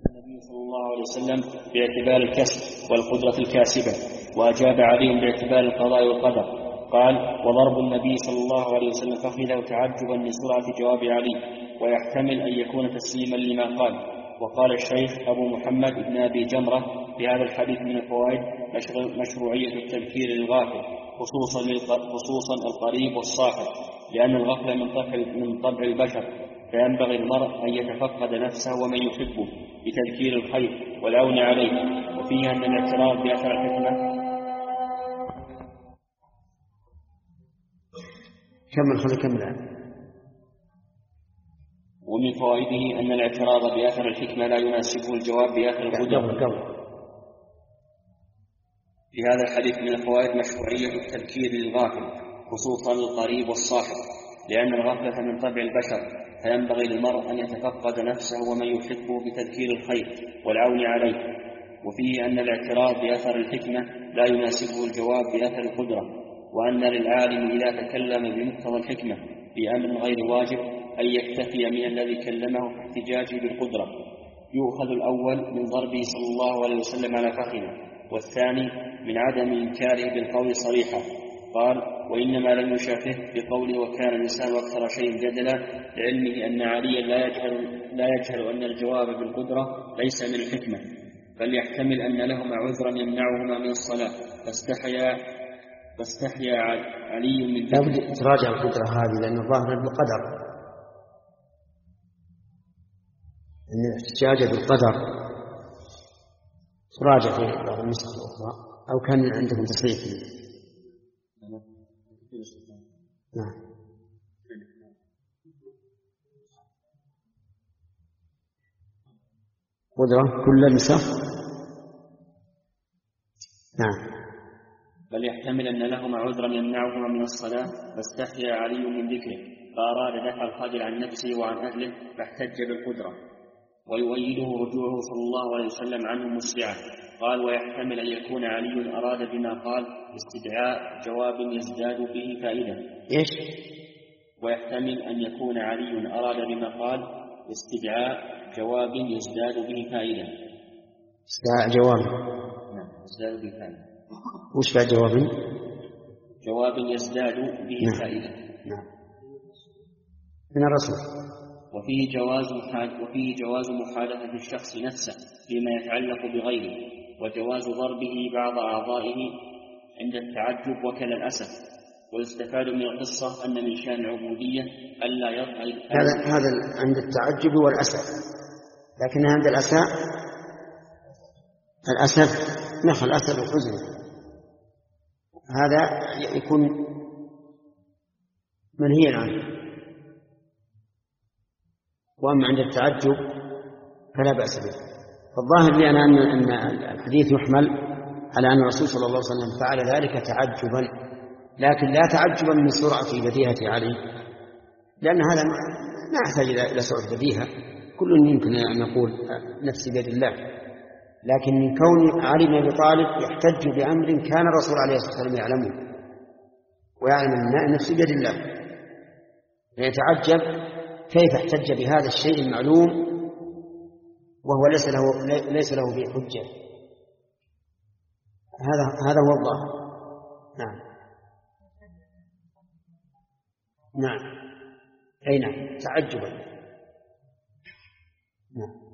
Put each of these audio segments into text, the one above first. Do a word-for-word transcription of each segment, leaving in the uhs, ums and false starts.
النبي صلى الله عليه وسلم باعتبار الكسب والقدرة الكاسبة، وأجاب عليهم باعتبار القضاء والقدر. قال: وضرب النبي صلى الله عليه وسلم فخذه تعجبا لسرعة جواب علي، ويحتمل أن يكون تسليما لما قال. وقال الشيخ أبو محمد بن أبي جمرة في هذا الحديث من الفوائد مشروعية التذكير للغافل، خصوصا, خصوصا القريب والصاحب، لأن الغفلة من طبع, من طبع البشر، فينبغي المرء أن يتفقد نفسه ومن يحبه بتذكير الخير والعون عليه. وفيها أن الاعتراف بأثر الحكمة. كمل خلي كمل. ومن فوائده أن الاعتراض بأثر الحكمة لا يناسبه الجواب بأثر القدرة. في هذا الحديث من الفوائد مشروعية التذكير للغافل، خصوصا القريب والصاحب، لأن الغفلة من طبع البشر، فينبغي للمرء أن يتفقد نفسه ومن يحبه بتذكير الخير والعون عليه. وفيه أن الاعتراض بأثر الحكمة لا يناسبه الجواب بأثر القدرة، وأن للعالم إذا تكلم بمقتضى الحكمة في أمر غير واجب أن يكتفي من الذي كلمه في احتجاجه بالقدرة. يؤخذ الأول من ضربه صلى الله عليه وسلم على فخذه، والثاني من عدم إنكاره بالقول صريحا. قال: وإنما لم يشافه بقوله وكان الإنسان أكثر شيء جدلا، لعلمه أن عليا لا يجهل, لا يجهل أن الجواب بالقدرة ليس من الحكمة، بل يحتمل أن لهما عذرا يمنعهما من الصلاة، فاستحيا فاستحيا علي من ذلك. لابد تراجع القدرة هذه، لأن الظاهر بالقدر، أن الاحتجاج بالقدر تراجع في بعض النسخ الأخرى، أو كان عندكم تصريح. نعم. قدرة كل النسخ. نعم. بل يحتمل أن لهما عذرا يمنعهما من الصلاة، فاستحيا علي من ذكره، فأراد دفع الخجل عن نفسه وعن أهله، فاحتج بالقدرة. ويؤيده رجوعه صلى الله عليه وسلم عنه مسرعا. قال: ويحتمل أن يكون علي أراد بما قال استدعاء جواب يزداد به فائدة. إيش؟ ويحتمل أن يكون علي أراد بما قال استدعاء جواب يزداد به فائدة. استدعاء جواب. نعم، يزداد به فائدة. وش بعد جواب؟ جواب يزداد به نعم. فائدة. نعم. من الرسول. وفيه جواز وفيه جواز محادثة الشخص نفسه فيما يتعلق بغيره، وجواز ضربه بعض أعضائه عند التعجب وكل الأسف. ويستفاد من القصة أن من شأن العبودية ألا يضعي هذا هذا عند التعجب والأسف، لكن عند الأسف الأسف نخل الأسف الحزن، هذا يكون منهيا عنه. وأما عند التعجب فلا بأس به. فالظاهر لي أنا أن الحديث يحمل على أن الرسول صلى الله عليه وسلم فعل ذلك تعجبا، لكن لا تعجبا من سرعة بديهة علي، لأن هذا ما يحتاج إلى سرعة بديهة، كل يمكن أن يقول نفسي بيد الله. لكن من كون علي بن أبي طالب يحتج بأمر كان الرسول عليه الصلاة والسلام يعلمه ويعلم أن نفسي بيد الله، فيتعجب كيف احتج بهذا الشيء المعلوم وهو ليس له ليس له به حجة. هذا هذا هو الظاهر. نعم. نعم. أي نعم، تعجبا. نعم.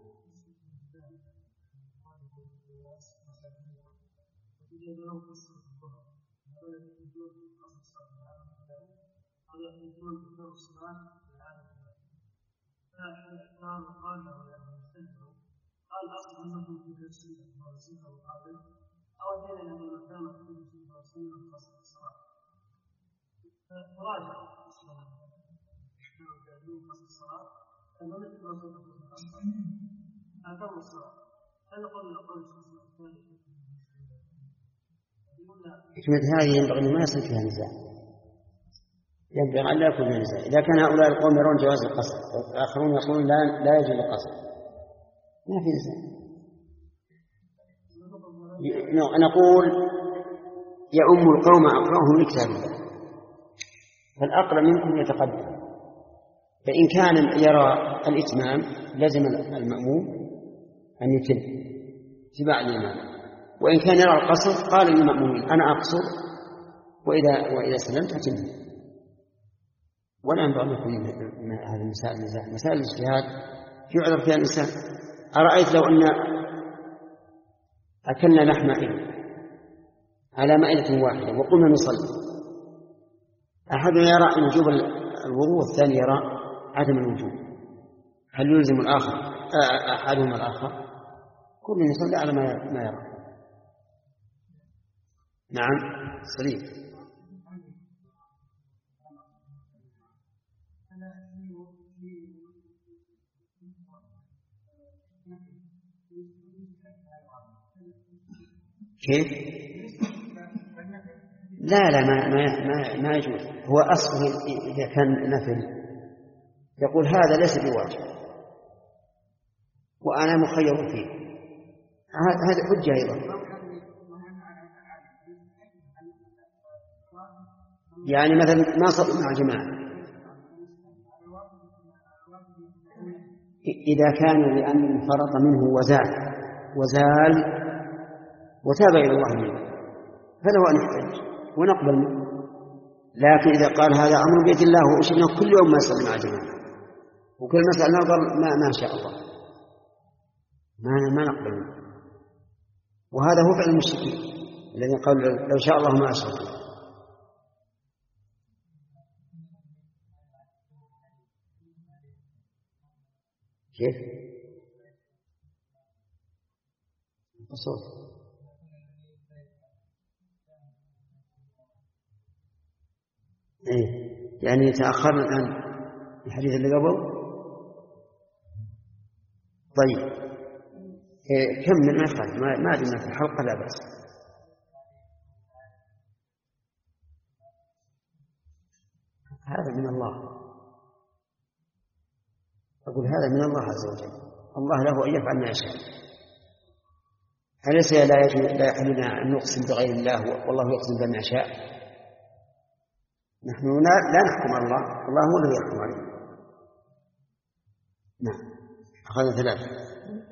قال أصل أنه في تفسير ورسوله وقابل أو دين أن المكان في تفسير ورسوله خاصة الصلاة فراجع الصلاة خاصة الصلاة أنه مثل رسوله خاصة هذا هو الصلاة. هذا قول الأقوال حكمة هذه ينبغي ما يصير فيها نزاع، ينبغي أن لا يكون فيها نزاع. إذا كان هؤلاء القوم يرون جواز القصر والآخرون يقولون لا لا يجوز القصر، ما في نزاع. نقول يؤم القوم أقرأهم لكتاب الله، فالأقرأ منكم يتقدم، فإن كان يرى الإتمام لزم المأموم أن يتم اتباع الإمام. وإن كان يرى القصر قال للمأمومين أنا أقصر وإذا, وإذا سلمت أتم. ولا ينبغي أن يكون من هذه المسائل مسائل الاجتهاد يعذر فيها الإنسان. أرأيت لو أن أكلنا لحم إبل على مائدة واحدة وقلنا نصلي، أحد يرى أن وجوب الوضوء والثاني يرى عدم الوجوب، هل يلزم الآخر أحدهما الآخر؟ كل يصلي على ما يرى. نعم صحيح. كيف؟ لا لا ما ما ما يجوز. هو أصله إذا كان نفل يقول هذا ليس بواجب وأنا مخير فيه، هذا حجة أيضا. يعني مثلا ما صلى مع جماعة إذا كان لأن فرط منه وزال وزال وتاب إلى الله منه فله أن يحتج ونقبل منه. لكن إذا قال هذا أمر بيد الله وأشرنا كل يوم ما يصلي مع جماعة وكل مسألة نقول ما, ما شاء الله ما, ما نقبل منه. وهذا هو فعل المشركين الذين قالوا لو شاء الله ما أشركوا. كيف؟ الصوت إيه؟ يعني تأخرنا الآن الحديث اللي قبل. طيب إيه كمل ما يخالف ما ما أدري في الحلقة لا بأس. هذا من الله، أقول هذا من الله عز وجل، الله له أن يفعل ما يشاء. أليس لا يجوز لا يحلنا أن نقسم بغير الله والله يقسم بما يشاء؟ نحن لا, لا نحكم على الله، الله هو الذي يحكم عليه. نعم أخذنا ثلاثة.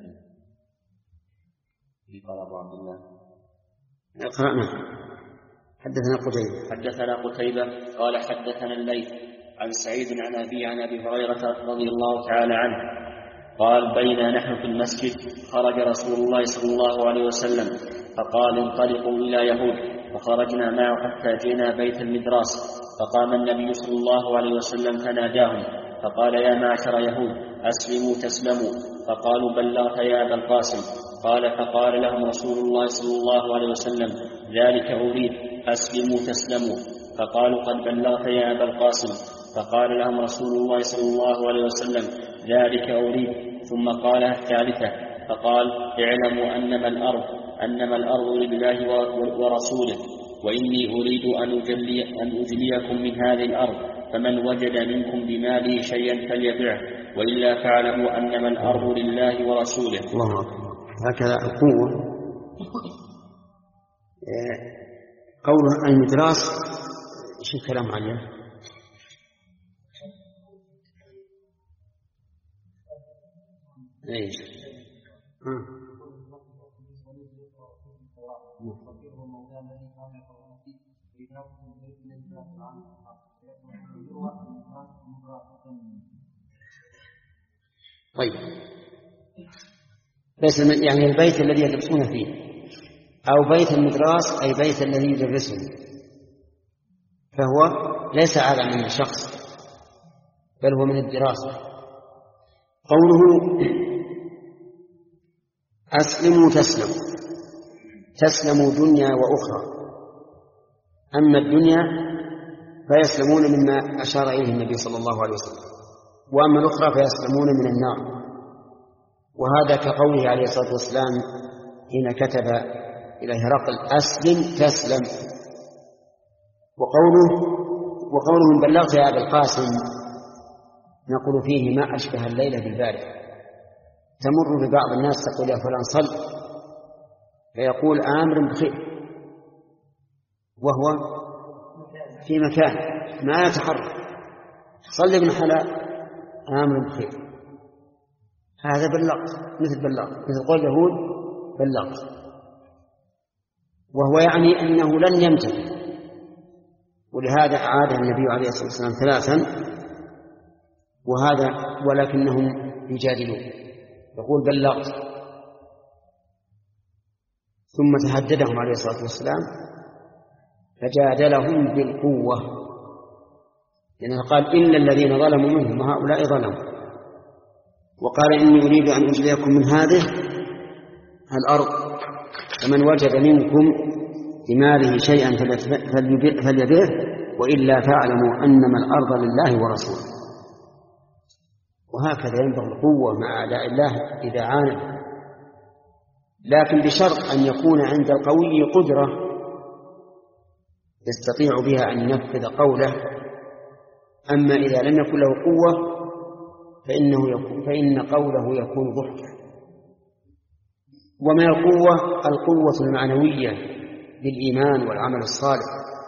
قال أبو عبد الله قرأنا حدثنا قتيبة حدثنا قتيبة قال حدثنا الليث عن سعيد عن أبي عن أبي هريرة رضي الله تعالى عنه قال بينا نحن في المسجد خرج رسول الله صلى الله عليه وسلم فقال انطلقوا إلى يهود، فخرجنا معه حتى جئنا بيت المدراس، فقام النبي صلى الله عليه وسلم فناداهم فقال يا معشر يهود أسلموا تسلموا، فقالوا بلغت يا أبا القاسم. قال فقال لهم رسول الله صلى الله عليه وسلم ذلك أريد أسلموا تسلموا، فقالوا قد بلغت يا أبا القاسم. فقال لهم رسول الله صلى الله عليه وسلم ذلك أريد، ثم قال الثالثة فقال اعلموا أنما الأرض أنما الأرض لله ورسوله، وإني أريد أن, أجلي أن أجليكم من هذه الأرض، فمن وجد منكم بماله شيئا فليبعه، وإلا فاعلموا أنما الأرض لله ورسوله. الله أكبر. هكذا القوة. قوله المدراس شو الكلام عليه؟ ايش؟ ها طيب بس يعني البيت الذي يدرسون فيه أو بيت المدراس أي بيت الذي يدرسه، فهو ليس عالم من الشخص بل هو من الدراسة. قوله أسلموا تسلموا، تسلموا دنيا وأخرى. أما الدنيا فيسلمون مما أشار إليه النبي صلى الله عليه وسلم، وأما الأخرى فيسلمون من النار. وهذا كقوله عليه الصلاة والسلام حين كتب إلى هرقل أسلم تسلم. وقوله وقوله بلغت يا أبا القاسم نقول فيه ما أشبه الليلة بالبارحة. تمر ببعض الناس تقول يا فلان صل، فيقول آمر بخير وهو في مكان ما يتحرك، صل ابن حلال آمر بخير. هذا بلغت، مثل بلغت، مثل قول اليهود بلغت، وهو يعني أنه لن يمتثل. ولهذا عاد النبي عليه الصلاة والسلام ثلاثا وهذا ولكنهم يجادلون، يقول بلغت، ثم تهددهم عليه الصلاة والسلام فجادلهم بالقوة، لأنه قال إلا الذين ظلموا منهم وهؤلاء ظلموا، وقال إني أريد أن أجليكم من هذه الأرض فمن وجد منكم بماله شيئا فليبيعه وإلا فاعلموا أنما الأرض لله ورسوله. وهكذا ينبغي القوة مع أعداء الله إذا عاند، لكن بشرط أن يكون عند القوي قدرة يستطيع بها أن ينفذ قوله. أما إذا لم يكن له قوة فإنه يكون فإن قوله يكون ضحكا. ومن القوة القوة المعنوية بالإيمان والعمل الصالح.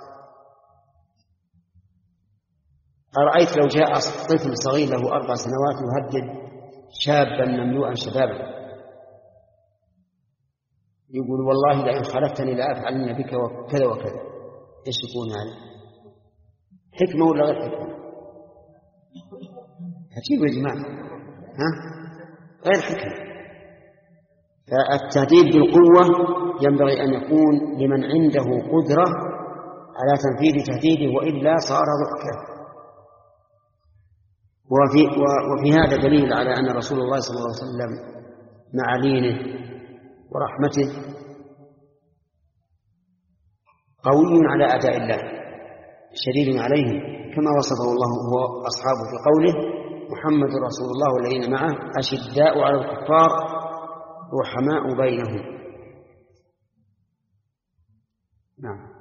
أرأيت لو جاء طفل صغير له أربع سنوات يهدد شابا مملوءا شبابا، يقول والله لئن خلفتني لأفعلن بك وكذا وكذا، إيش يكون هذا؟ حكمة ولا غير حكمة؟ عجيب يا جماعة، ها؟ غير حكمة. فالتهديد بالقوة ينبغي أن يكون لمن عنده قدرة على تنفيذ تهديده، وإلا صار ضحكا. وفي, وفي هذا دليل على أن رسول الله صلى الله عليه وسلم مع لينه ورحمته قوي على أعداء الله شديد عليهم، كما وصفه الله وأصحابه في قوله محمد رسول الله والذين معه أشداء على الكفار رحماء بينهم. نعم.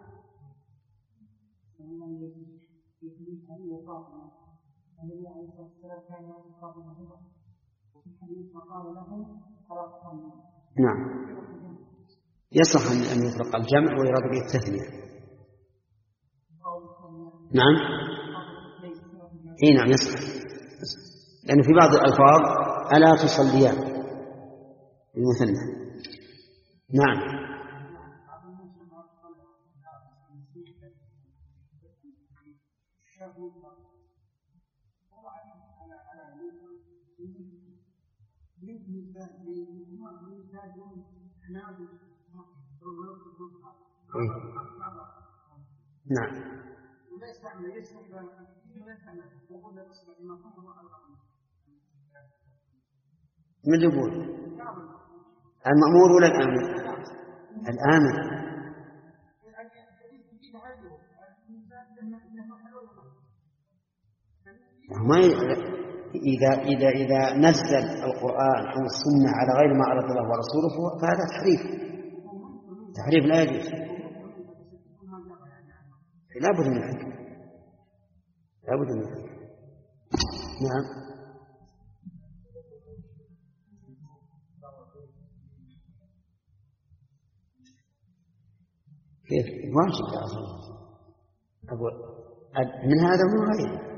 نعم، يصح أن يطلق الجمع ويراد به التثنية. نعم، اي نعم يصح، لأن في بعض الألفاظ ألا تصليان المثنى. نعم. نعم. من يقول المأمور ولا الآمر؟ الآمر. ما إذا إذا إذا نزل القرآن أو السنة على غير ما أراد الله ورسوله فهذا تحريف. تحريف لا يجوز، لا بد من الحكمة، لا بد من الحكمة. نعم. كيف واجب أصلا أقول من هذا مو غير.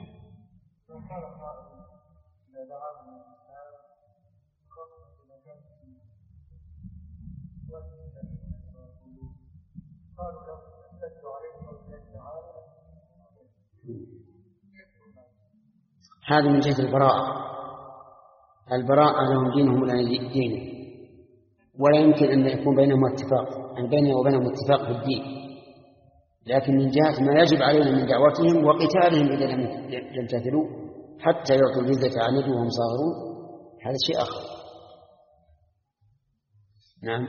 هذا من جهة البراءة. البراءة لهم دينهم ولا دينه، ولا يمكن أن يكون بينهم اتفاق، يعني بيننا وبينهم اتفاق في الدين، لكن من جهة ما يجب علينا من دعوتهم وقتالهم إذا لم يمتثلوا حتى يعطوا الجزية عن يد وهم صاغرون، هذا شيء آخر. نعم.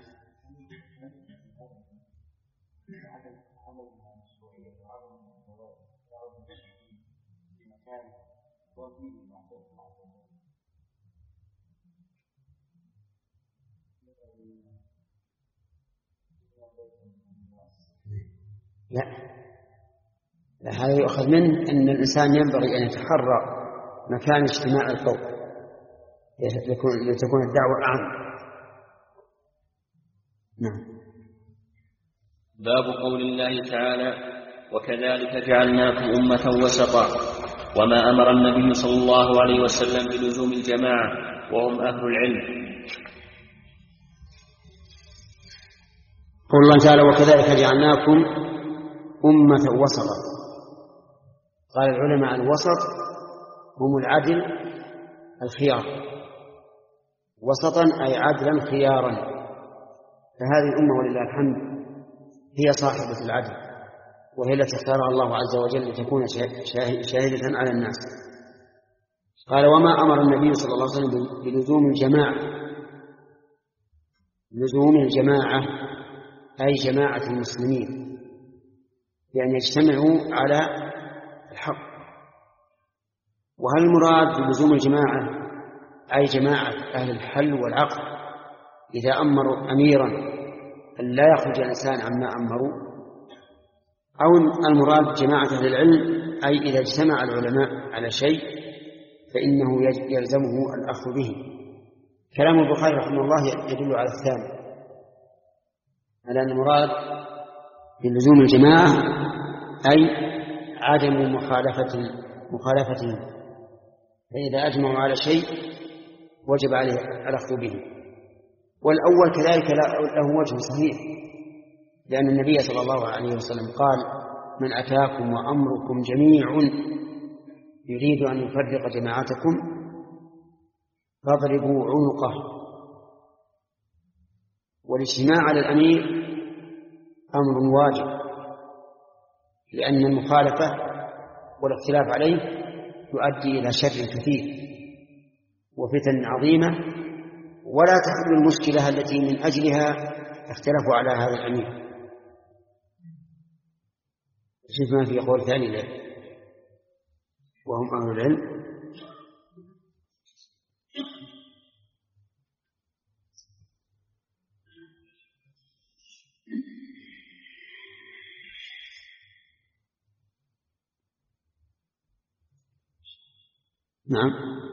لا لا، هذا يؤخذ منه أن الإنسان ينبغي أن يتحرى مكان اجتماع القوم لتكون الدعوة أعم. نعم. باب قول الله تعالى وكذلك جعلناكم أمة وسطا، وما أمر النبي صلى الله عليه وسلم بلزوم الجماعة وهم أهل العلم. قول الله تعالى: وكذلك جعلناكم أمة وسطا. قال العلماء: الوسط هم العدل الخيار، وسطا أي عدلا خيارا. فهذه الأمة ولله الحمد هي صاحبة العدل، وهي التي اختارها الله عز وجل لتكون شاهدة على الناس. قال: وما أمر النبي صلى الله عليه وسلم بلزوم الجماعة. لزوم الجماعة أي جماعة المسلمين، بأن يجتمعوا على الحق. وهل المراد بلزوم الجماعة أي جماعة أهل الحل والعقد إذا أمروا أميرا أن لا يخرج الإنسان عما أمروا، أو المراد جماعة أهل العلم أي إذا اجتمع العلماء على شيء فإنه يلزمه الأخذ به. كلام البخاري رحمه الله يدل على الثاني، على أن المراد بلزوم الجماعة أي عدم مخالفة مخالفتهم، فإذا أجمعوا على شيء وجب عليه الأخذ به. والأول كذلك له وجه صحيح، لأن النبي صلى الله عليه وسلم قال: من أتاكم وأمركم جميع يريد أن يفرق جماعتكم فاضربوا عنقه. والاجتماع على الأمير أمر واجب، لأن المخالفة والاختلاف عليه يؤدي إلى شر كثير وفتن عظيمة، ولا تحل المشكلة التي من أجلها اختلفوا على هذا الأمير. شوف ما في قول ثاني له وهم أهل العلم. نعم.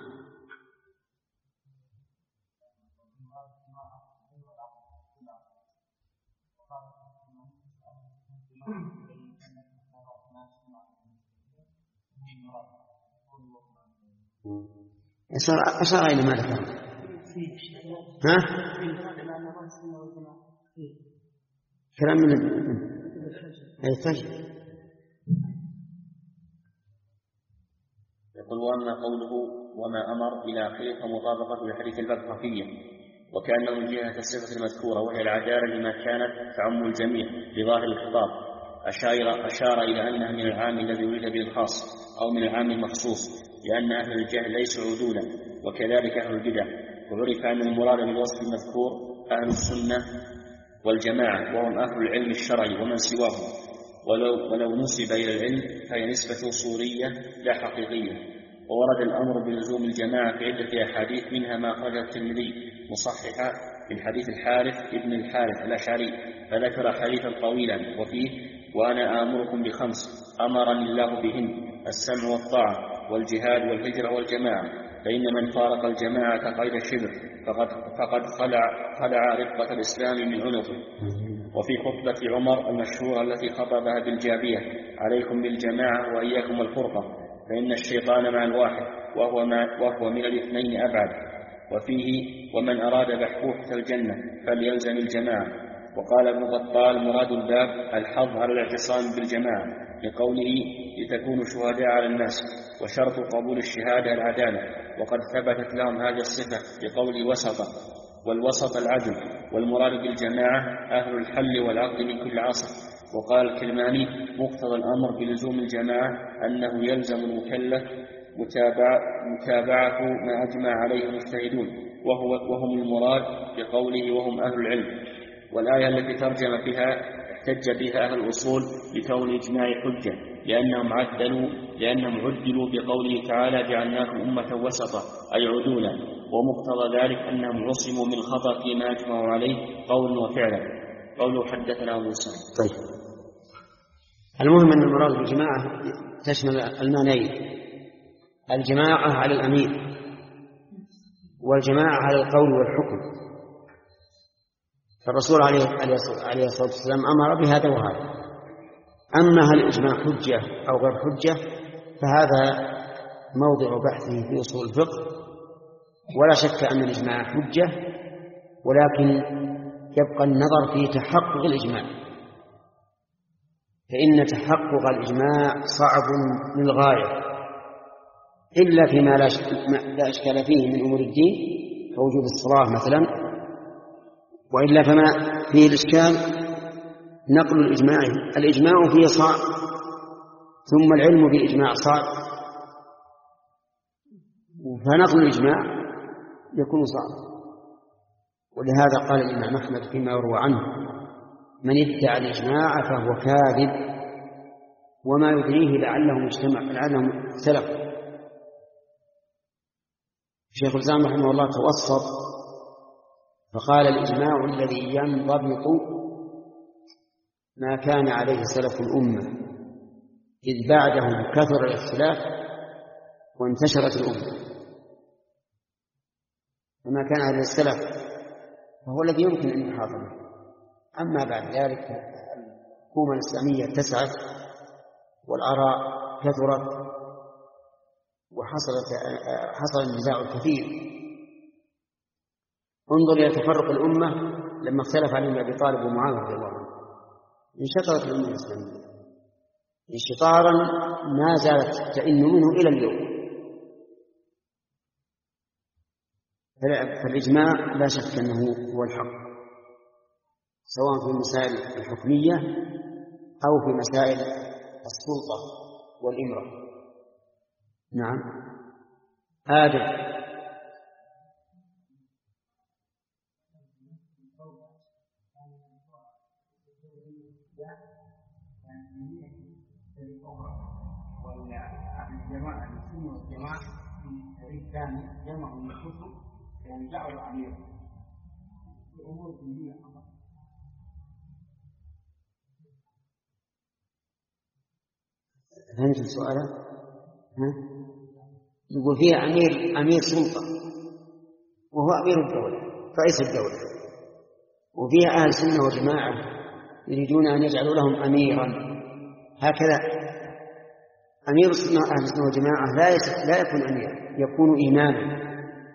أشار إلى ما ذكر. ها؟ كلام من أي فجر. يقول: وأما قوله وما أمر إلى آخره فمطابقة لحديث الباب خفية، وكأنه من جهة الصفة المذكورة وهي العدالة لما كانت تعم الجميع بظاهر الخطاب، أشار, أشار إلى أنها من العام الذي ولد به الخاص أو من العام المخصوص، لأن أهل الجهل ليسوا عدولا، وكذلك أهل البدع. وعرف أن المراد بالوصف المذكور أهل السنة والجماعة، وهم أهل العلم الشرعي ومن سواهم، ولو, ولو نسب إلى العلم فهي نسبة صورية لا حقيقية. وورد الأمر بلزوم الجماعة في عدة أحاديث، منها ما أخرجه الترمذي مصححا من حديث الحارث ابن الحارث الأشعري، فذكر حديثا طويلا وفيه: وأنا آمركم بخمس أمرني الله بهن: السمع والطاعة والجهاد والهجرة والجماعة، فإن من فارق الجماعة قيد الشبر فقد, فقد خلع, خلع رقة الإسلام من عنقه. وفي خطبة عمر المشهورة التي خطبها بالجابية: عليكم بالجماعة وإياكم الفرقة، فإن الشيطان مع الواحد وهو, مع وهو من الاثنين أبعد. وفيه: ومن أراد بحبوحة الجنة فليلزم الجماعة. وقال ابن بطال: مراد الباب الحظ على الاعتصام بالجماعة، لقوله: لتكونوا شهداء على الناس، وشرط قبول الشهادة العدالة، وقد ثبتت لهم هذه الصفة بقول وسطا، والوسط العدل. والمراد بالجماعة أهل الحل والعقد من كل عصر. وقال الكلماني: مقتضى الأمر بلزوم الجماعة أنه يلزم المكلف متابع متابعة ما أجمع عليه المجتهدون، وهو وهم المراد بقوله وهم أهل العلم. والآية التي ترجم فيها احتج بها أهل الأصول لكون إجماع حجة، لأنهم عدلوا لأنهم عدلوا بقوله تعالى: جعلناكم أمة وسطا أي عدولا. ومقتضى ذلك أنهم عصموا من الخطأ فيما أجمعوا عليه قولا وفعلا. قوله حدثنا أبو سعيد. طيب، المهم أن المراد بالجماعة تشمل المعنيين: الجماعة على الأمير، والجماعة على القول والحكم. فالرسول عليه الصلاة والسلام أمر بهذا وهذا. أما هل الإجماع حجة أو غير حجة فهذا موضع بحثه في أصول الفقه، ولا شك أن الإجماع حجة، ولكن يبقى النظر في تحقق الإجماع، فإن تحقق الإجماع صعب للغاية إلا فيما لا إشكال فيه من أمور الدين كوجوب الصلاة مثلا، وإلا فما فيه الإشكال نقل الإجماع. الإجماع فيه صعب، ثم العلم بالإجماع صعب، فنقل الإجماع يكون صعب. ولهذا قال الإمام أحمد فيما يروى عنه: من ادعى الإجماع فهو كاذب، وما يدريه لعله مجتمع لعله سلف. الشيخ الإسلام رحمه الله توسط فقال: الإجماع الذي ينضبط ما كان عليه سلف الأمة، إذ بعده كثر الاختلاف وانتشرت الأمة. فما كان عليه السلف فهو الذي يمكن أن يحاط به. أما بعد ذلك الحكومة الإسلامية اتسعت والآراء كثرت وحصلت حصل النزاع الكثير. انظر إلى تفرق الأمة لما اختلف علي بن أبي طالب ومعاوية رضي الله عنه، انشطرت الأمة الإسلامية انشطارا ما زالت تئن منه إلى اليوم. فالإجماع لا شك أنه هو الحق، سواء في المسائل الحكمية أو في مسائل السلطة والإمرة. نعم. آدم. الجماعة السنة والجماعة في التاريخ الثاني جمعوا من الكتب يعني جعلوا عميرا لأمور دينية. فهمت السؤال؟ ها؟ يقول فيها أمير أمير سلطة وهو أمير الدولة رئيس الدولة، وفيها أهل سنة وجماعة يريدون أن يجعلوا لهم أميرا. هكذا أمير السنة أهل السنة والجماعة لا لا يكون أميرا، يكون إماما.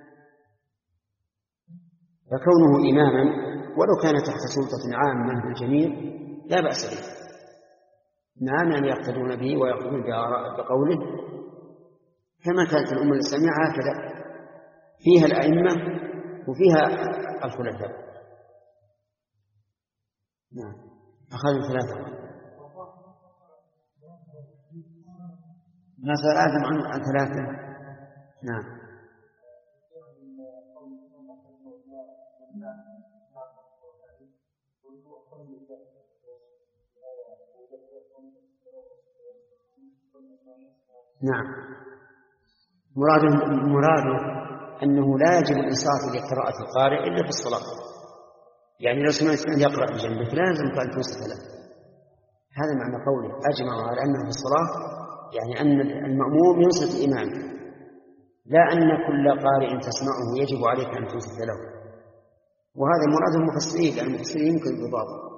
فكونه إماما ولو كان تحت سلطة عامة للجميع لا بأس به، نعم أن يقتدون به ويقتدون بقوله، كما كانت الأمة الإسلامية هكذا فيها الأئمة وفيها الخلفاء. نعم. أخذوا ثلاثة ما سأل آدم عن عن ثلاثة. نعم. نعم. مراده مراده أنه لا يجب الإنصات لقراءة القارئ إلا في الصلاة، يعني لو سمعت أن يقرأ بجنبك لا يلزم أن تنصت له. هذا معنى قوله أجمع على أنه في الصلاة، يعني أن المأموم ينصت الإمام، لا أن كل قارئ تسمعه يجب عليك أن تنصت له. وهذا مراد المفسرين، لأن المفسرين يمكن الضباط.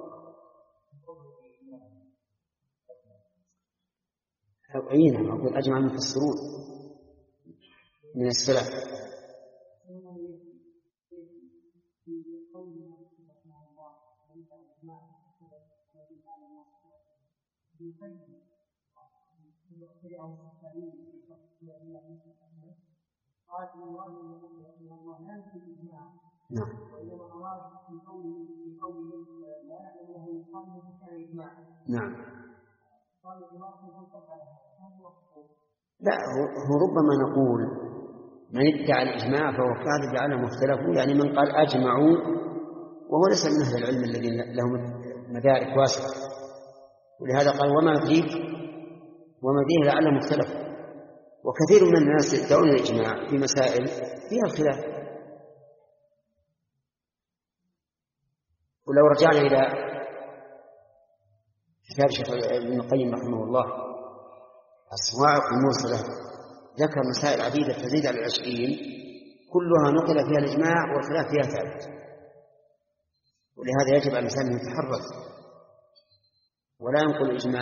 أي نعم، أقول أجمع المفسرون من السلف. نعم. لا، هو ربما نقول من ادعى الإجماع فهو كاذب لعلهم اختلفوا، يعني من قال أجمعوا وهو ليس من أهل العلم الذين لهم مدارك واسعة، ولهذا قال وما يدريك وما يدريه لعلهم اختلفوا. وكثير من الناس يدعون الإجماع في مسائل فيها الخلاف. ولو رجعنا إلى كتاب شيخ ابن القيم رحمه الله الصواعق المرسلة، ذكر مسائل عديدة تزيد على العشرين كلها نقل فيها الإجماع والخلاف فيها ثابت. ولهذا يجب على الإنسان أن يتحرز ولا ينقل الإجماع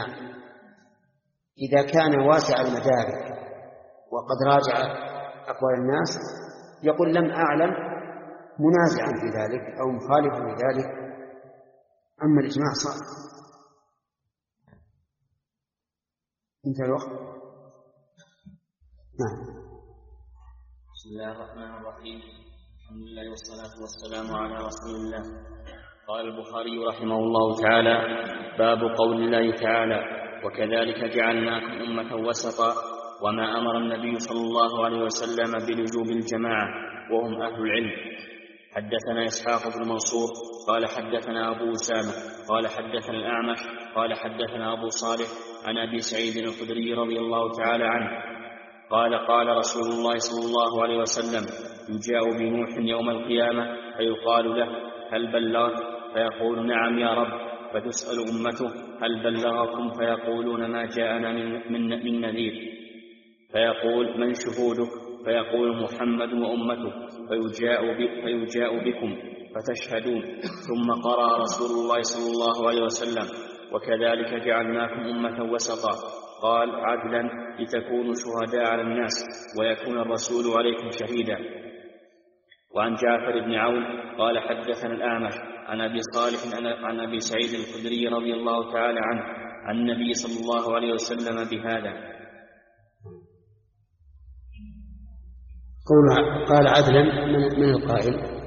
إذا كان واسع المدارك وقد راجع أقوال الناس، يقول لم أعلم منازعا في ذلك أو مخالفا في ذلك، أما الإجماع صار. انتهى الوقت. نعم. بسم الله الرحمن الرحيم. الحمد لله والصلاة والسلام على رسول الله. قال البخاري رحمه الله تعالى: باب قول الله تعالى: وكذلك جعلناكم أمة وسطا، وما أمر النبي صلى الله عليه وسلم بلزوم الجماعة وهم أهل العلم. حدثنا إسحاق بن منصور قال حدثنا أبو أسامة قال حدثنا الأعمش قال حدثنا أبو صالح عن أبي سعيد الخدري رضي الله تعالى عنه قال: قال رسول الله صلى الله عليه وسلم: يجاء بنوح يوم القيامة فيقال له: هل بلغت؟ فيقول: نعم يا رب. فتسأل أمته: هل بلغكم؟ فيقولون: ما جاءنا من, من, من نذير. فيقول: من شهودك؟ فيقول: محمد وأمته. فيجاء, فيجاء بكم فتشهدون. ثم قرأ رسول الله صلى الله عليه وسلم: وكذلك جعلناكم أمة وسطا، قال: عدلا لتكونوا شهداء على الناس ويكون الرسول عليكم شهيدا. وعن جعفر بن عون قال حدثنا الأعمش عن أبي صالح عن أبي سعيد الخدري رضي الله تعالى عنه عن النبي صلى الله عليه وسلم بهذا. قال عدلا من القائل؟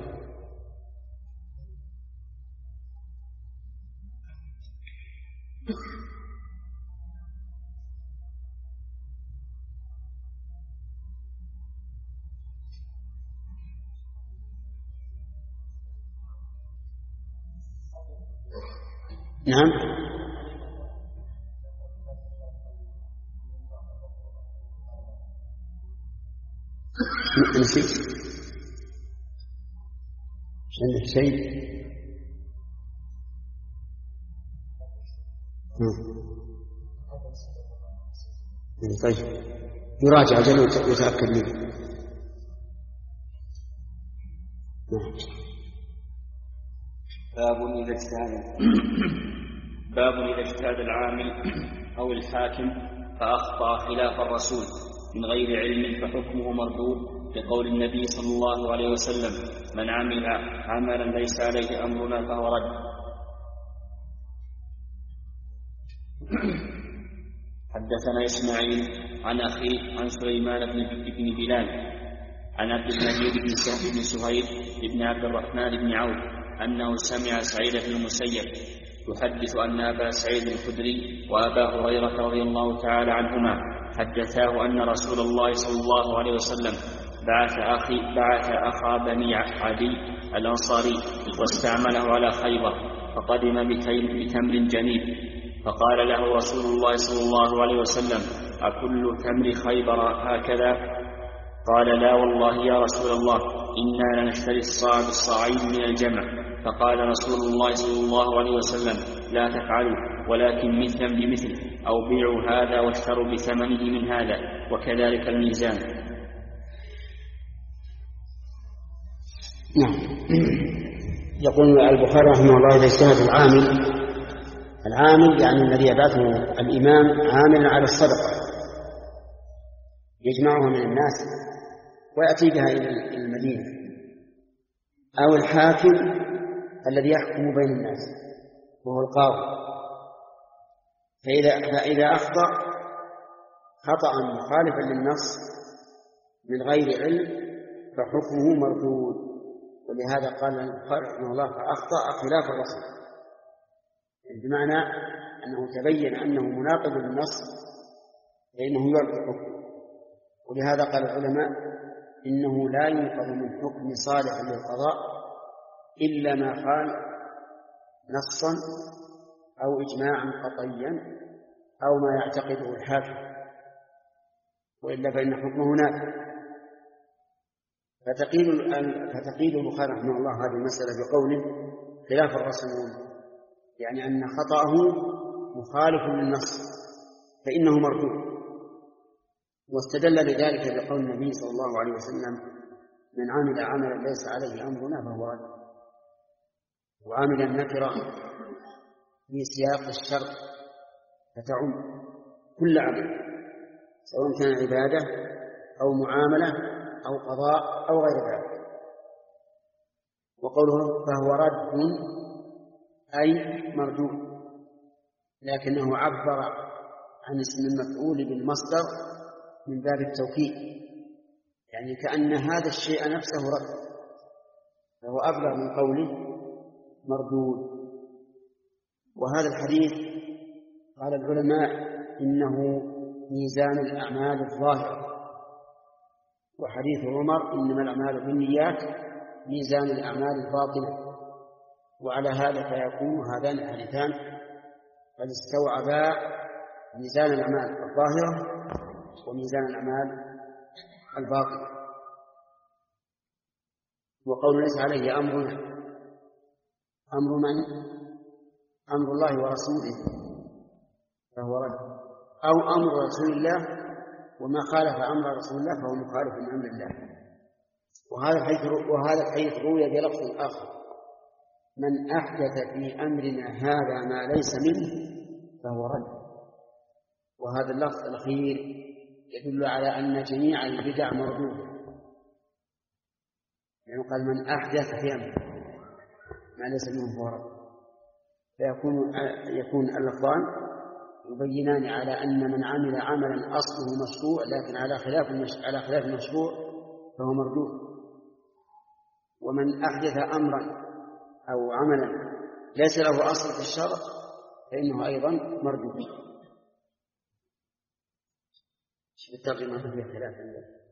نعم. نسيت عندك شيء؟ طيب يراجع أجل ويتأكد منه. باب إذا اجتهد باب إذا اجتهد العامل أو الحاكم فأخطأ خلاف الرسول من غير علم فحكمه مردود، لقول النبي صلى الله عليه وسلم: من عمل عملا ليس عليه أمرنا فهو رد. حدثنا إسماعيل عن أخيه عن سليمان بن بلال عن عبد المجيد بن سهيل بن عبد الرحمن بن عوف أنه سمع سعيد بن المسيب يحدث أن أبا سعيد الخدري وأبا هريرة رضي الله تعالى عنهما حدثاه أن رسول الله صلى الله عليه وسلم بعث أخي بعث أخا بني عدي الأنصاري واستعمله على خيبر، فقدم بتمر جنيب، فقال له رسول الله صلى الله عليه وسلم: أكل تمر خيبر هكذا؟ قال: لا والله يا رسول الله، إنا لنشتري الصاع بالصاعين من الجمع. فقال رسول الله صلى الله عليه وسلم: لا تفعلوا، ولكن مثلا بمثل، أو بيعوا هذا واشتروا بثمنه من هذا، وكذلك الميزان. نعم. يقول البخاري رحمه الله: إذا اجتهد العامل، العامل يعني الذي يبعثه الإمام عاملا على الصدقة يجمعها من الناس ويأتي بها إلى المدينة، أو الحاكم الذي يحكم بين الناس وهو القاضي، فإذا, فإذا أخطأ خطأ مخالفا للنص من غير علم فحكمه مردود. ولهذا قال البخاري رحمه الله: فأخطأ خلاف الرسول، بمعنى أنه تبين أنه مناقض للنص فإنه يرد حكمه. ولهذا قال العلماء: إنه لا ينقض من حكم صالح للقضاء إلا ما خالف نصا أو إجماعا قطعيا أو ما يعتقده الحاكم، وإلا فإن حكمه نافع. فتقيل فتقيل البخاري رحمه الله هذه المسألة بقوله خلاف الرسول، يعني أن خطأه مخالف للنص فإنه مردود. واستدل لذلك بقول النبي صلى الله عليه وسلم: من عمل عملا ليس عليه أمرنا فهو رد. وعمل النكرة في سياق الشرط فتعم كل عمل، سواء كان عبادة أو معاملة أو قضاء أو غير ذلك. وقوله فهو رد أي مردود، لكنه عبر عن اسم المفعول بالمصدر من باب التوكيد، يعني كأن هذا الشيء نفسه رد، فهو أبلغ من قوله مردود. وهذا الحديث قال العلماء إنه ميزان الأعمال الظاهرة، وحديث عمر إنما الأعمال بالنيات ميزان الأعمال الباطنة. وعلى هذا فيكون هذان الحديثان قد استوعبا ميزان الأعمال الظاهرة وميزان الأعمال الباطنة. وقول ليس عليه أمرنا، أمر من؟ أمر الله ورسوله فهو رد، أو أمر رسول الله وما خالف أمر رسول الله فهو مخالف من أمر الله. وهذا الحديث وهذا الحديث روي بلفظ آخر: من أحدث في أمرنا هذا ما ليس منه فهو رد. وهذا اللفظ الأخير يدل على أن جميع البدع مردودة، يعني قال من أحدث في أمر ما ليس منه فهو رد، فيكون يكون اللفظان يبينان على أن من عمل عملا أصله مشروع لكن على خلاف على خلاف المشروع فهو مردود، ومن أحدث أمرا أو عملا ليس له أصل في الشرع فإنه أيضا مردود. في الترجمة فيها خلاف عنده.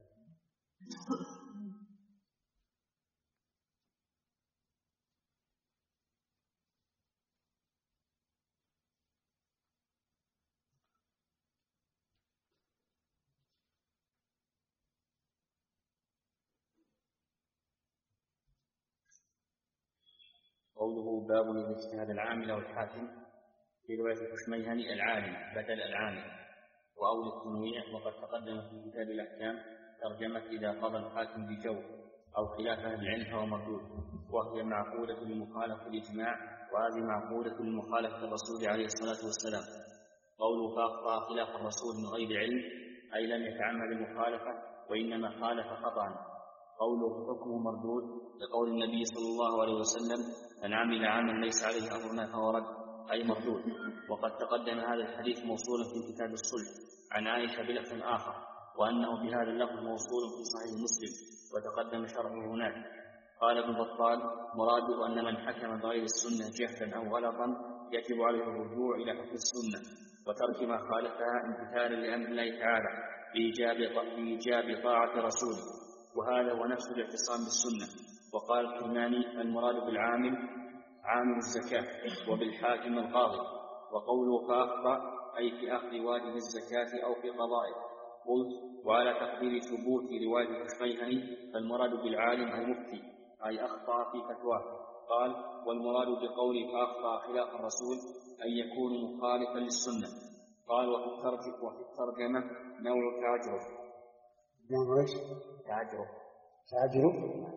قوله باب الاجتهاد العامل أو الحاكم، في رواية الخشميهني العالم بدل العامل، وأول التنويع. وقد تقدم في كتاب الأحكام ترجمة إذا قضى الحاكم بجور أو خلاف أهل العلم فهو مردود، وهي معقولة للمخالفة الإجماع، وهذه معقولة للمخالفة الرسول عليه الصلاة والسلام. قوله فأخطأ خلاف الرسول من غير علم أي لم يتعمد المخالفة وإنما خالف خطأ. قوله حكمه مردود لقول النبي صلى الله عليه وسلم من عمل عملا ليس عليه أمرنا فهو رد أي مردود. وقد تقدم هذا الحديث موصولا في كتاب الصلح عن عائشة بلفظ آخر، وأنه بهذا اللفظ موصول في صحيح مسلم وتقدم شرحه هناك. قال ابن بطال مراده أن من حكم بغير السنة جهلا أو غلطا يجب عليه الرجوع إلى حكم السنة وترك ما خالفها امتثالا لأمر الله تعالى بإيجاب طاعة رسوله، وهذا هو نفس الاعتصام بالسنة. وقال الكرماني المراد بالعامل عامل الزكاة وبالحاكم القاضي. وقوله فأخطأ أي في أخذ واجب الزكاة أو في قضائه. قلت وعلى تقدير ثبوت رواية الخشميهني فالمراد بالعالم المفتي أي أخطأ في فتواه. قال والمراد بقوله فأخطأ خلاف الرسول أن يكون مخالفا للسنة. قال وفي الترجمة نوع تعجرف. نوع ايش؟ تعجرف. تعجرف.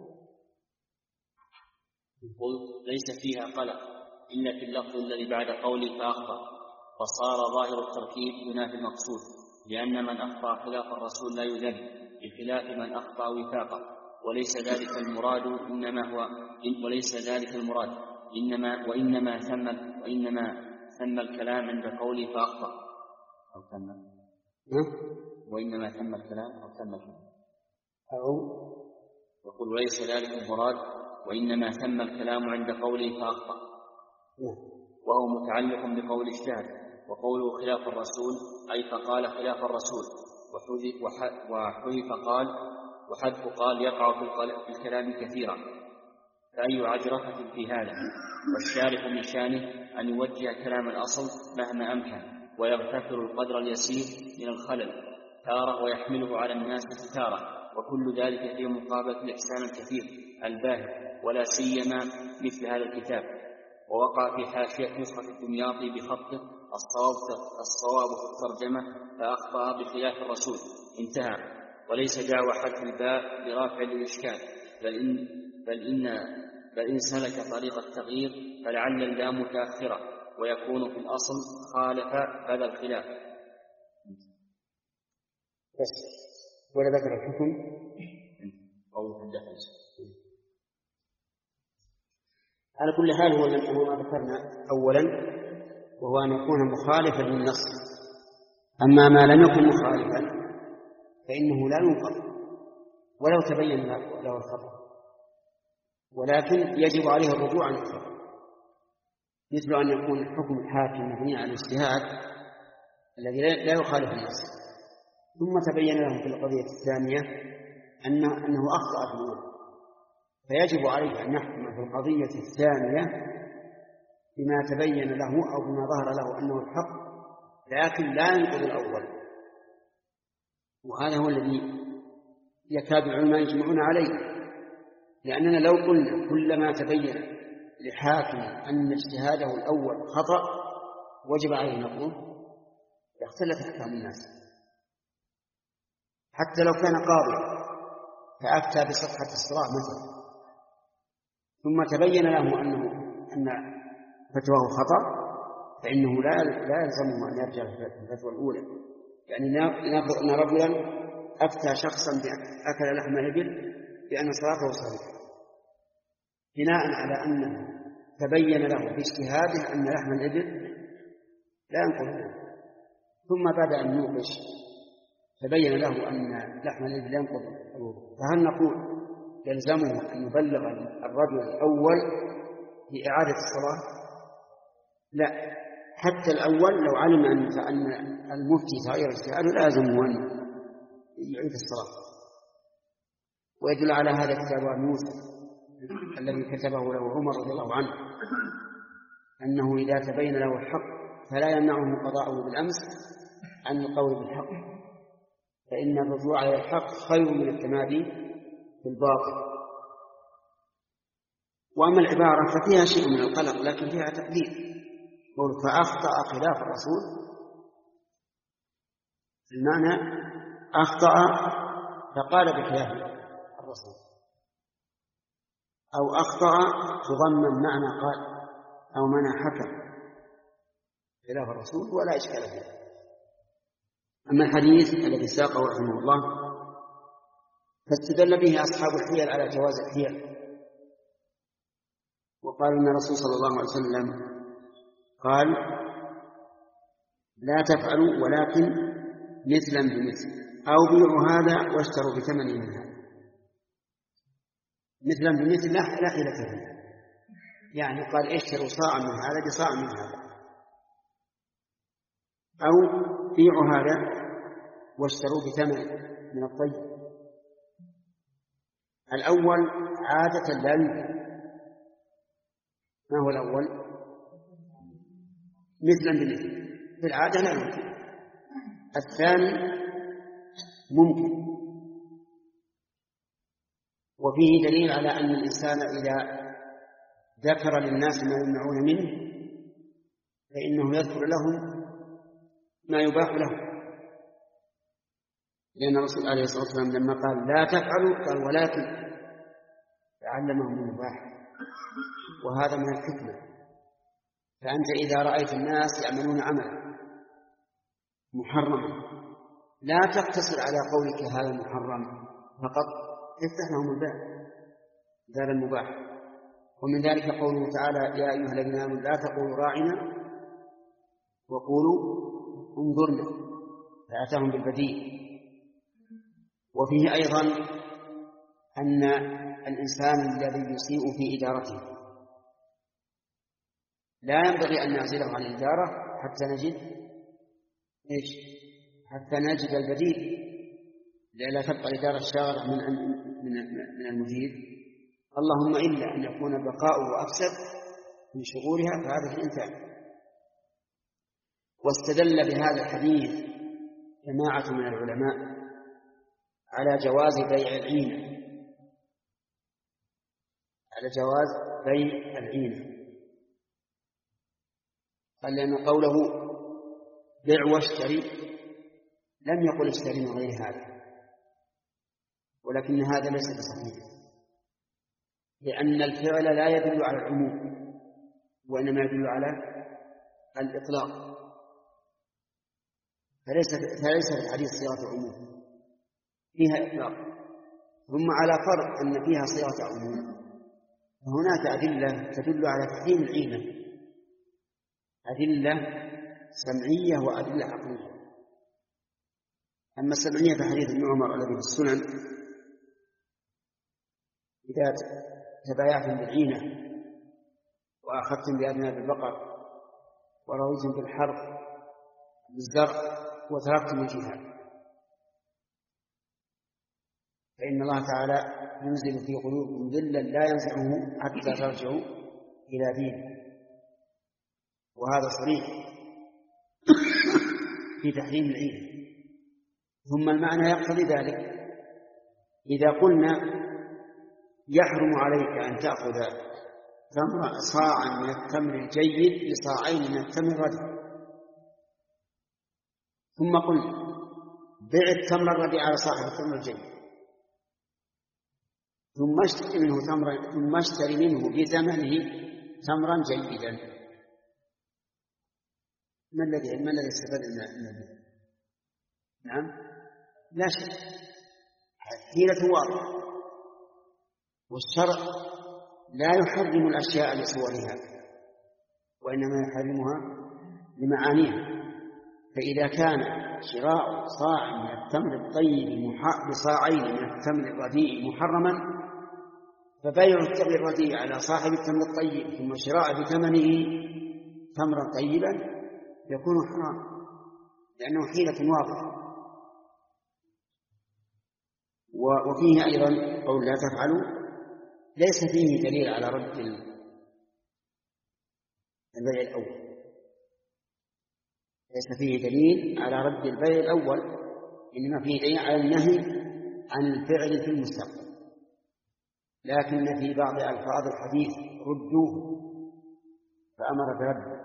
قلت ليس فيها قلق إلا في اللفظ الذي بعد قوله فأخطأ، فصار ظاهر التركيب ينافي المقصود، لأن من أخطأ خلاف الرسول لا يذم بخلاف من أخطأ وفاقا، وليس ذلك المراد إنما هو وليس ذلك المراد إنما وإنما ثم وإنما ثم الكلام عند قوله فأخطأ أو ثم وإنما ثم الكلام أو ثم الكلام أو يقول وليس ذلك المراد وإنما ثم الكلام عند قوله فأخطأ، وهو متعلق بقول اجتهد. وقوله خلاف الرسول أي فقال خلاف الرسول، وحذف قال وحذف قال يقع في الكلام كثيرا، فأي عجرفة في هذا. والشارح من شانه أن يوجه كلام الأصل مهما أمكن ويغتفر القدر اليسير من الخلل تارة ويحمله على الناس تارة، وكل ذلك في مقابلة الإحسان الكثير الباهر، ولا سيما مثل هذا الكتاب. ووقع في حاشية نسخة الدمياطي بخطه الصواب الصواب في الترجمة فأخطأ بخلاف الرسول انتهى. وليس دعوى حذف الباء برافع الإشكال، بل إن بل إن بل إن سلك طريق التغيير فلعل اللام متأخرة ويكون في الأصل خالف هذا الخلاف. بس ولا ذكر الحكم أو الدحس. على كل حال هو ما ذكرنا أولا، وهو أن يكون مخالفا للنص. أما ما لم يكن مخالفا فإنه لا ينقض ولو تبين له الخطأ، ولكن يجب عليه الرجوع عن الخطأ، مثل أن يكون حكم الحاكم مبني على الاجتهاد الذي لا يخالف النص، ثم تبين له في القضية الثانية أنه, أنه أخطأ في الأولى، فيجب عليه أن يحكم في القضية الثانية بما تبين له أو بما ظهر له أنه الحق، لكن لا ينقض الأول. وهذا هو الذي يكاد العلماء يجمعون عليه، لأننا لو قلنا كلما تبين لحاكم أن اجتهاده الأول خطأ وجب عليه نقضه يختلف أحكام الناس. حتى لو كان قاضيا فأفتى بصحة الصلاة مثلا ثم تبين له أنه أن فتواه خطأ، فإنه لا لا يلزمه أن يرجع في الفتوى الأولى. يعني نفرض أن رجلا أفتى شخصا بأكل لحم الإبل بأن صلاته صحيحة، بناء على أنه تبين له باجتهاده أن لحم الإبل لا ينقض، ثم بعد أن يوقش تبين له أن لحم الإبل ينقض، فهل نقول يلزمه أن يبلغ الرجل الأول بإعادة الصلاة؟ لا، حتى الأول لو علم أن المفتي تغير اجتهاده لا يلزمه أن يعيد الصلاة. ويدل على هذا كتاب موسى الذي كتبه له عمر رضي الله عنه، أنه إذا تبين له الحق فلا يمنعه قضاءه بالأمس عن القول بالحق، فإن الرجوع إلى الحق خير من التمادي في الباطل. وأما العبارة ففيها شيء من القلق لكن فيها تقدير، قول فأخطأ خلاف الرسول، المعنى أخطأ فقال بخلاف الرسول، أو أخطأ تضمن معنى قال أو معنى حكم خلاف الرسول ولا إشكال فيه. أما الحديث الذي ساقه رحمه الله فاستدل به أصحاب الحيل على جواز الحيل، وقال إن الرسول صلى الله عليه وسلم قال لا تفعلوا ولكن مثلا بمثل، أو بيعوا هذا واشتروا بثمن من هذا. مثلا بمثل لا حيلة فيه، يعني قال اشتروا صاعا من هذا بصاع من هذا، أو بيعوا هذا واشتروا بثمن من الطيب. الأول عادة لا يمكن. ما هو الأول؟ مثلا بمثل، في العادة لا يمكن. الثاني ممكن، وفيه دليل على أن الإنسان إذا ذكر للناس ما يمنعون منه فإنه يذكر لهم ما يباح له، لأن الرسول عليه الصلاة والسلام لما قال لا تفعلوا قال ولكن علمهم المباح، وهذا من الحكمة. فأنت إذا رأيت الناس يعملون عملا محرما لا تقتصر على قولك هذا محرم فقط، افتح لهم الباب دار المباح. ومن ذلك قوله تعالى يا أيها الذين آمنوا لا تقولوا راعنا وقولوا انظرنا، فأتاهم بالبديل. وفيه أيضا أن الإنسان الذي يسيء في إدارته لا ينبغي أن نعزله عن الإدارة حتى نجد إيش؟ حتى نجد البديل، لئلا تبقى الإدارة الشاغلة من من من المدير، اللهم إلا أن يكون بقاؤه أفسد من شغولها فهذا في الإنتاج. واستدل بهذا الحديث جماعة من العلماء على جواز بيع العينة، على جواز بيع العينة، قال لأن قوله بيع واشتري لم يقل اشتري من غير هذا، ولكن هذا ليس بصحيح، لأن الفعل لا يدل على العموم وإنما يدل على الإطلاق، فليس فليس في الحديث صيغة عموم، فيها إطلاق. ثم على فرض أن فيها صيغة عموم، فهناك أدلة تدل على تحريم العينة، أدلة سمعية وأدلة عقلية. أما السمعية فحديث ابن عمر الذي في السنن: إذا تبايعتم بالعينة وأخذتم بأذناب البقر ورضيتم بالحرث بالزرع وتركتم الجهاد فإن الله تعالى ينزل في قلوبكم ذلا لا ينزعه حتى ترجعوا إلى دينه. وهذا صريح في تحريم العينة. ثم المعنى يقتضي ذلك. إذا قلنا يحرم عليك أن تأخذ تمر صاعا من التمر الجيد بصاعين من التمر الرديء، ثم قلنا بع التمر الرديء على صاحب التمر الجيد، ثم اشتري منه تمرا ثم اشتري منه بثمنه تمرا جيدا، ما الذي ما الذي استفاد منه؟ نعم لا شيء، حيلة واضحة. والشرع لا يحرم الأشياء لصورها وإنما يحرمها لمعانيها. فإذا كان شراء صاع من التمر الطيب بصاعين من التمر الرديء محرما، فبيع التمر الرديء على صاحب التمر الطيب ثم شراء بثمنه تمرا طيبا يكون حرام، لأنه حيلة واضحة. وفيه أيضا قول لا تفعلوا ليس فيه دليل على رد البيع الأول، ليس فيه دليل على رد البيع الأول، إنما فيه دليل على النهي عن الفعل في المستقبل. لكن في بعض ألفاظ الحديث ردوه فأمر برده،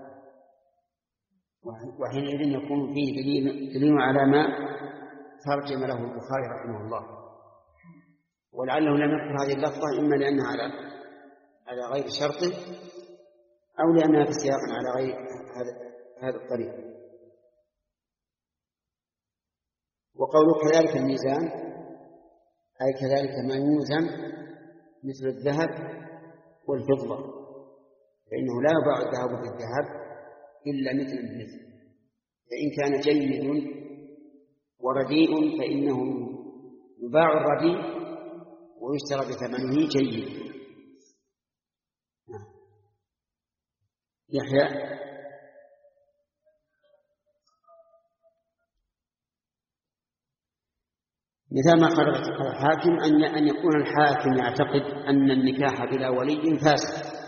وحينئذ يكون فيه دليل, دليل على ما ترجم له البخاري رحمه الله. ولعله لم يذكر هذه اللفظة إما لأنها على على غير شرطه أو لأنها في سياق على غير هذا الطريق. وقوله كذلك الميزان أي كذلك ما يوزن مثل الذهب والفضة، فإنه لا يباع الذهب بالذهب إلا مثل بمثل، فإن كان جيد ورديء فإنه يباع الرديء ويشترى بثمنه جيد. يحيى مثال ما قال الحاكم أن يكون الحاكم يعتقد أن النكاح بلا ولي فاسد،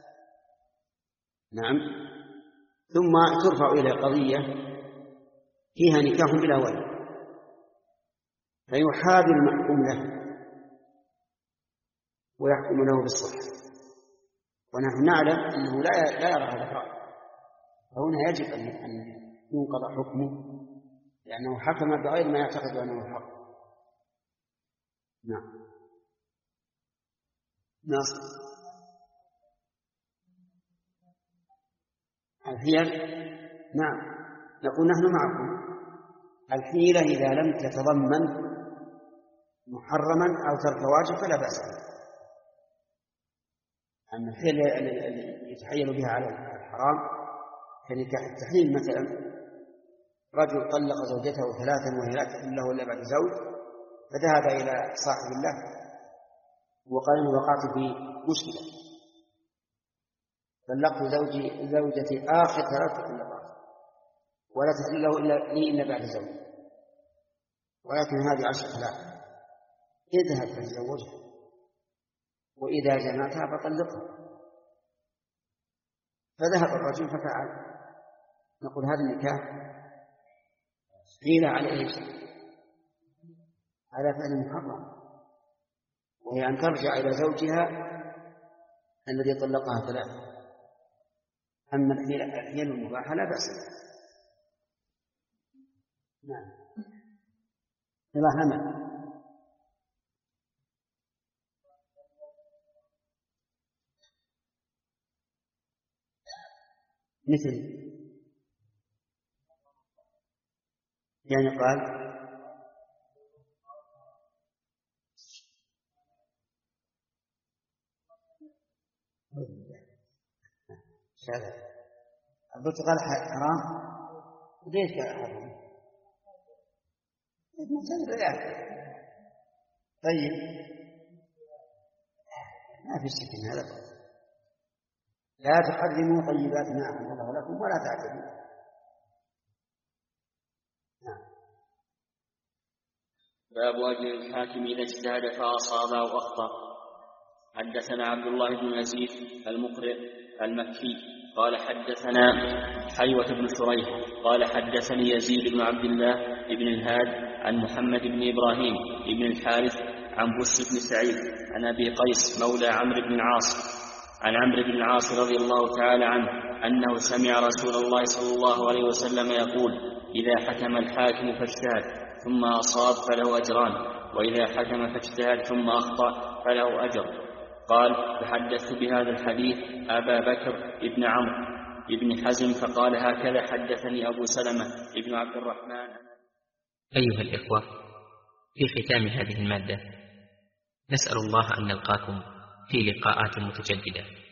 نعم، ثم ترفع إلى قضية فيها نكاح بلا ولي فيحاب المحكوم له ويحكم له بالصحة، ونحن نعلم أنه لا لا يرى هذا الرأي، فهنا يجب أن ينقض حكمه لأنه حكم بغير ما يعتقد أنه الحق. نعم ناصر الحيل. نعم نقول نحن معكم. الحيلة إذا لم تتضمن محرما أو ترك واجب فلا بأس بها. أما الحيلة التي يتحيل بها على الحرام كنكاح التحليل مثلا، رجل طلق زوجته ثلاثا وهي لا تحل له إلا بعد زوج، فذهب إلى صاحب الله وقال إني وقعت في مشكلة، طلقت زوجي زوجتي آخر ثلاث طلقات ولا تحل له إلا لي إلا بعد زوج، ولكن هذه عشر ثلاث، اذهب فتزوجها وإذا جمعتها فطلقها. فذهب الرجل ففعل. نقول هذا النكاح حيلة على إيش؟ على فعل محرم، وهي أن ترجع إلى زوجها الذي طلقها ثلاثة. أما الحيل المباحة لا بأس. نعم إلى حمل مثل يعني قال هذا البرتقال حرام ليش حرام؟ طيب ما في شك هذا. لا تحرموا طيبات ما أحل الله لكم ولا تعتدوا. باب أجر الحاكم إذا اجتهد فأصاب أو أخطأ. حدثنا عبد الله بن يزيد المقرئ المكي قال حدثنا حيوة بن شريح قال حدثني يزيد بن عبد الله بن الهاد عن محمد بن إبراهيم بن الحارث عن بس بن سعيد عن أبي قيس مولى عمرو بن العاص عن عمرو بن العاص رضي الله تعالى عنه أنه سمع رسول الله صلى الله عليه وسلم يقول: إذا حكم الحاكم فاجتهد ثم أصاب فله أجران، وإذا حكم فاجتهد ثم أخطأ فله أجر. قال: فحدثت بهذا الحديث أبا بكر ابن عمرو ابن حزم فقال: هكذا حدثني أبو سلمة ابن عبد الرحمن. أيها الإخوة، في ختام هذه المادة نسأل الله أن نلقاكم في لقاءات متجددة.